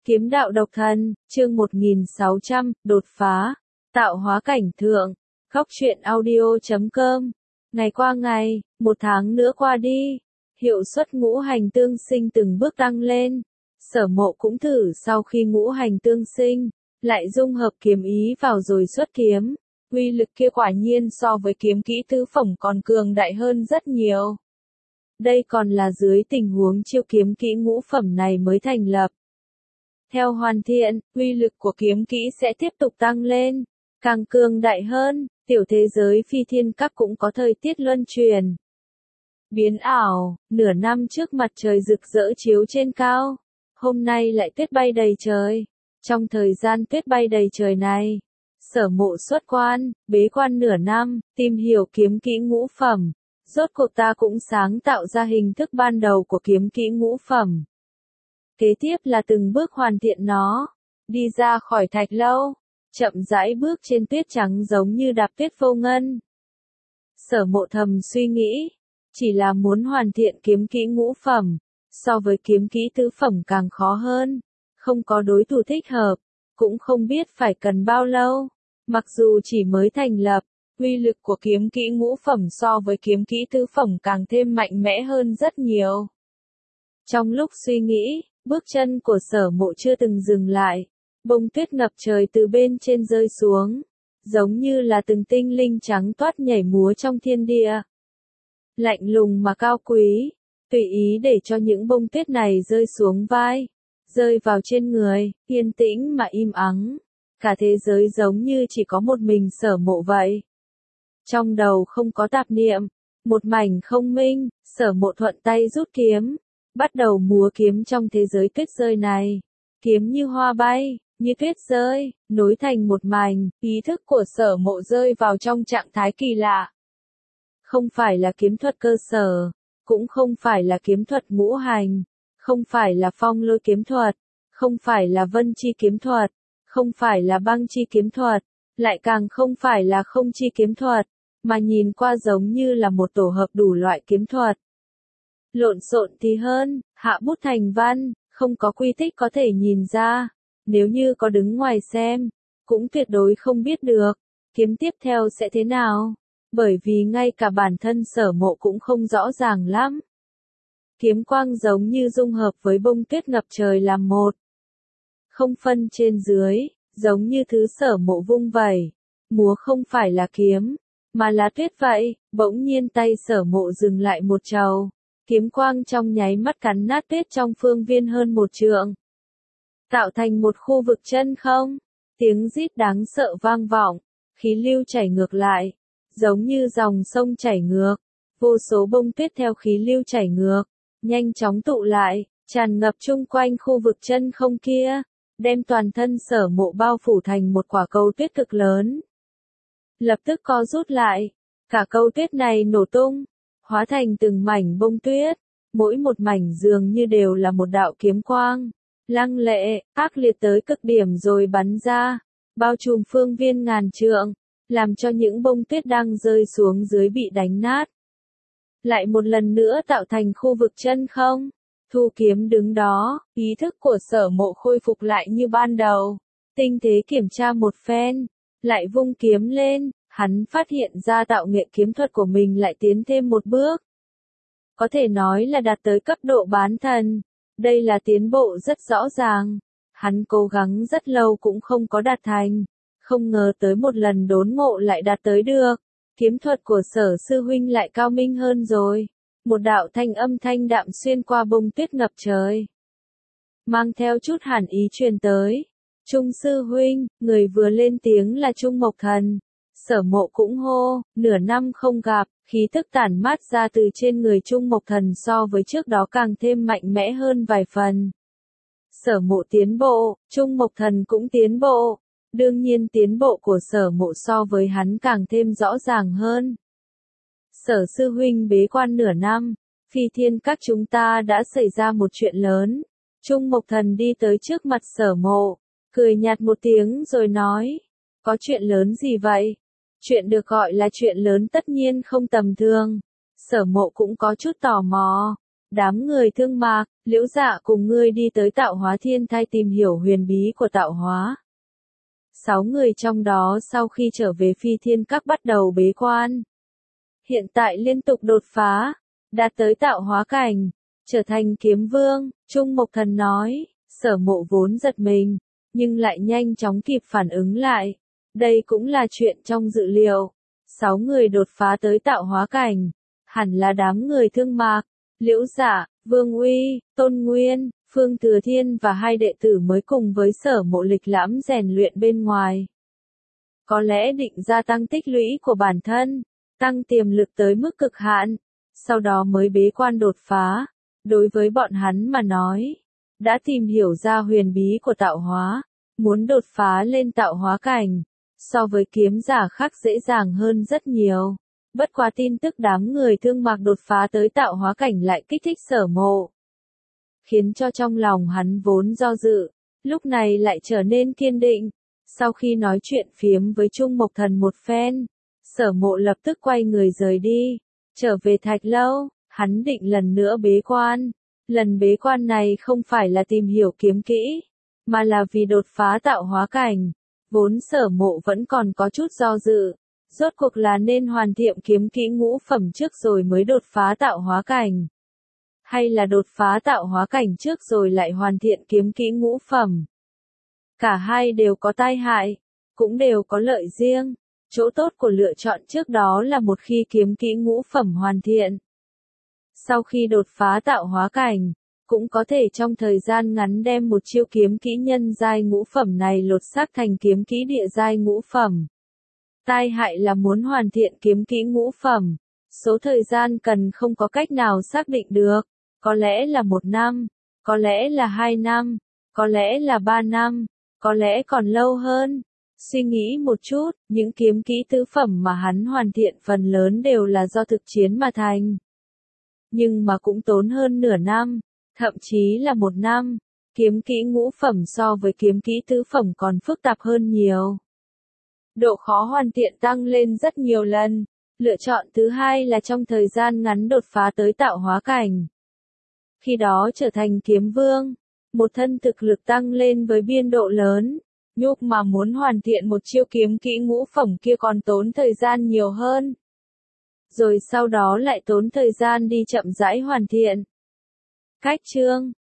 Kiếm đạo độc thân, chương 1600, đột phá, tạo hóa cảnh thượng, góc truyện audio.com. Ngày qua ngày, 1 tháng nữa qua đi, hiệu suất ngũ hành tương sinh từng bước tăng lên. Sở Mộ cũng thử sau khi ngũ hành tương sinh, lại dung hợp kiếm ý vào rồi xuất kiếm. Uy lực kia quả nhiên so với kiếm kỹ tứ phẩm còn cường đại hơn rất nhiều. Đây còn là dưới tình huống chiêu kiếm kỹ ngũ phẩm này mới thành lập. Theo hoàn thiện, uy lực của kiếm kỹ sẽ tiếp tục tăng lên, càng cường đại hơn. Tiểu thế giới phi thiên các cũng có thời tiết luân chuyển, biến ảo. Nửa năm trước mặt trời rực rỡ chiếu trên cao, hôm nay lại tuyết bay đầy trời. Trong thời gian tuyết bay đầy trời này, Sở Mộ xuất quan, bế quan nửa năm, tìm hiểu kiếm kỹ ngũ phẩm. Rốt cuộc ta cũng sáng tạo ra hình thức ban đầu của kiếm kỹ ngũ phẩm. Kế tiếp là từng bước hoàn thiện nó. Đi ra khỏi thạch lâu, chậm rãi bước trên tuyết trắng giống như đạp tuyết vô ngân. Sở Mộ thầm suy nghĩ, chỉ là muốn hoàn thiện kiếm kỹ ngũ phẩm, so với kiếm kỹ tứ phẩm càng khó hơn. Không có đối thủ thích hợp, cũng không biết phải cần bao lâu. Mặc dù chỉ mới thành lập, uy lực của kiếm kỹ ngũ phẩm so với kiếm kỹ tứ phẩm càng thêm mạnh mẽ hơn rất nhiều. Trong lúc suy nghĩ, bước chân của Sở Mộ chưa từng dừng lại. Bông tuyết ngập trời từ bên trên rơi xuống, giống như là từng tinh linh trắng toát nhảy múa trong thiên địa. Lạnh lùng mà cao quý, tùy ý để cho những bông tuyết này rơi xuống vai, rơi vào trên người, yên tĩnh mà im ắng. Cả thế giới giống như chỉ có một mình Sở Mộ vậy. Trong đầu không có tạp niệm, một mảnh không minh. Sở Mộ thuận tay rút kiếm, bắt đầu múa kiếm trong thế giới tuyết rơi này. Kiếm như hoa bay, như tuyết rơi, nối thành một mảnh. Ý thức của Sở Mộ rơi vào trong trạng thái kỳ lạ. Không phải là kiếm thuật cơ sở, cũng không phải là kiếm thuật ngũ hành, không phải là phong lôi kiếm thuật, không phải là vân chi kiếm thuật, không phải là băng chi kiếm thuật, lại càng không phải là không chi kiếm thuật, mà nhìn qua giống như là một tổ hợp đủ loại kiếm thuật. Lộn xộn thì hơn, hạ bút thành văn, không có quy tích có thể nhìn ra. Nếu như có đứng ngoài xem, cũng tuyệt đối không biết được, kiếm tiếp theo sẽ thế nào. Bởi vì ngay cả bản thân Sở Mộ cũng không rõ ràng lắm. Kiếm quang giống như dung hợp với bông tuyết ngập trời làm một. Không phân trên dưới, giống như thứ Sở Mộ vung vẩy. Múa không phải là kiếm, mà là tuyết vậy. Bỗng nhiên tay Sở Mộ dừng lại một trầu. Kiếm quang trong nháy mắt cắn nát tuyết trong phương viên hơn 1 trượng. Tạo thành một khu vực chân không. Tiếng rít đáng sợ vang vọng, khí lưu chảy ngược lại, giống như dòng sông chảy ngược. Vô số bông tuyết theo khí lưu chảy ngược, nhanh chóng tụ lại, tràn ngập chung quanh khu vực chân không kia, đem toàn thân Sở Mộ bao phủ thành một quả cầu tuyết cực lớn. Lập tức co rút lại, cả cầu tuyết này nổ tung, hóa thành từng mảnh bông tuyết, mỗi một mảnh dường như đều là một đạo kiếm quang, lăng lệ, ác liệt tới cực điểm rồi bắn ra, bao trùm phương viên ngàn trượng, làm cho những bông tuyết đang rơi xuống dưới bị đánh nát. Lại một lần nữa tạo thành khu vực chân không. Thu kiếm đứng đó, ý thức của Sở Mộ khôi phục lại như ban đầu. Tinh tế kiểm tra một phen, lại vung kiếm lên, hắn phát hiện ra tạo nghệ kiếm thuật của mình lại tiến thêm một bước. Có thể nói là đạt tới cấp độ bán thần. Đây là tiến bộ rất rõ ràng. Hắn cố gắng rất lâu cũng không có đạt thành. Không ngờ tới một lần đốn ngộ lại đạt tới được. Kiếm thuật của Sở sư huynh lại cao minh hơn rồi. Một đạo thanh âm thanh đạm xuyên qua bông tuyết ngập trời, mang theo chút hàn ý truyền tới. Trung sư huynh, người vừa lên tiếng là Trung Mộc Thần. Sở Mộ cũng hô, nửa năm không gặp, khí thức tản mát ra từ trên người Trung Mộc Thần so với trước đó càng thêm mạnh mẽ hơn vài phần. Sở Mộ tiến bộ, Trung Mộc Thần cũng tiến bộ. Đương nhiên tiến bộ của Sở Mộ so với hắn càng thêm rõ ràng hơn. Sở sư huynh bế quan nửa năm, phi thiên các chúng ta đã xảy ra một chuyện lớn. Trung Mộc Thần đi tới trước mặt Sở Mộ, cười nhạt một tiếng rồi nói, có chuyện lớn gì vậy? Chuyện được gọi là chuyện lớn tất nhiên không tầm thường. Sở Mộ cũng có chút tò mò, Đám người Thương Mạc, Liễu Dạ cùng ngươi đi tới Tạo Hóa Thiên Thai tìm hiểu huyền bí của tạo hóa. 6 người trong đó sau khi trở về Phi Thiên Các bắt đầu bế quan. Hiện tại liên tục đột phá, đạt tới tạo hóa cảnh, trở thành kiếm vương, Trung Mộc Thần nói. Sở Mộ vốn giật mình, nhưng lại nhanh chóng kịp phản ứng lại. Đây cũng là chuyện trong dự liệu. 6 người đột phá tới tạo hóa cảnh, hẳn là đám người Thương Mạc, Liễu Dạ, Vương Uy, Tôn Nguyên, Phương Thừa Thiên và 2 đệ tử mới cùng với Sở Mộ lịch lãm rèn luyện bên ngoài. Có lẽ định gia tăng tích lũy của bản thân, tăng tiềm lực tới mức cực hạn, sau đó mới bế quan đột phá. Đối với bọn hắn mà nói, đã tìm hiểu ra huyền bí của tạo hóa, muốn đột phá lên tạo hóa cảnh, so với kiếm giả khác dễ dàng hơn rất nhiều. Bất quá tin tức đám người Thương Mạc đột phá tới tạo hóa cảnh lại kích thích Sở Mộ, khiến cho trong lòng hắn vốn do dự, lúc này lại trở nên kiên định. Sau khi nói chuyện phiếm với Trung Mộc Thần một phen, Sở Mộ lập tức quay người rời đi, trở về Thạch Lâu, hắn định lần nữa bế quan. Lần bế quan này không phải là tìm hiểu kiếm kỹ, mà là vì đột phá tạo hóa cảnh. Vốn Sở Mộ vẫn còn có chút do dự, rốt cuộc là nên hoàn thiện kiếm kỹ ngũ phẩm trước rồi mới đột phá tạo hóa cảnh, hay là đột phá tạo hóa cảnh trước rồi lại hoàn thiện kiếm kỹ ngũ phẩm. Cả hai đều có tai hại, cũng đều có lợi riêng. Chỗ tốt của lựa chọn trước đó là một khi kiếm kỹ ngũ phẩm hoàn thiện, sau khi đột phá tạo hóa cảnh, cũng có thể trong thời gian ngắn đem một chiêu kiếm kỹ nhân giai ngũ phẩm này lột xác thành kiếm kỹ địa giai ngũ phẩm. Tai hại là muốn hoàn thiện kiếm kỹ ngũ phẩm, số thời gian cần không có cách nào xác định được, có lẽ là 1 năm, có lẽ là 2 năm, có lẽ là 3 năm, có lẽ còn lâu hơn. Suy nghĩ một chút, những kiếm kỹ tứ phẩm mà hắn hoàn thiện phần lớn đều là do thực chiến mà thành. Nhưng mà cũng tốn hơn nửa năm, thậm chí là 1 năm. Kiếm kỹ ngũ phẩm so với kiếm kỹ tứ phẩm còn phức tạp hơn nhiều. Độ khó hoàn thiện tăng lên rất nhiều lần. Lựa chọn thứ hai là trong thời gian ngắn đột phá tới tạo hóa cảnh. Khi đó trở thành kiếm vương, một thân thực lực tăng lên với biên độ lớn. Nhúc mà muốn hoàn thiện một chiêu kiếm kỹ ngũ phẩm kia còn tốn thời gian nhiều hơn. Rồi sau đó lại tốn thời gian đi chậm rãi hoàn thiện. Cách chương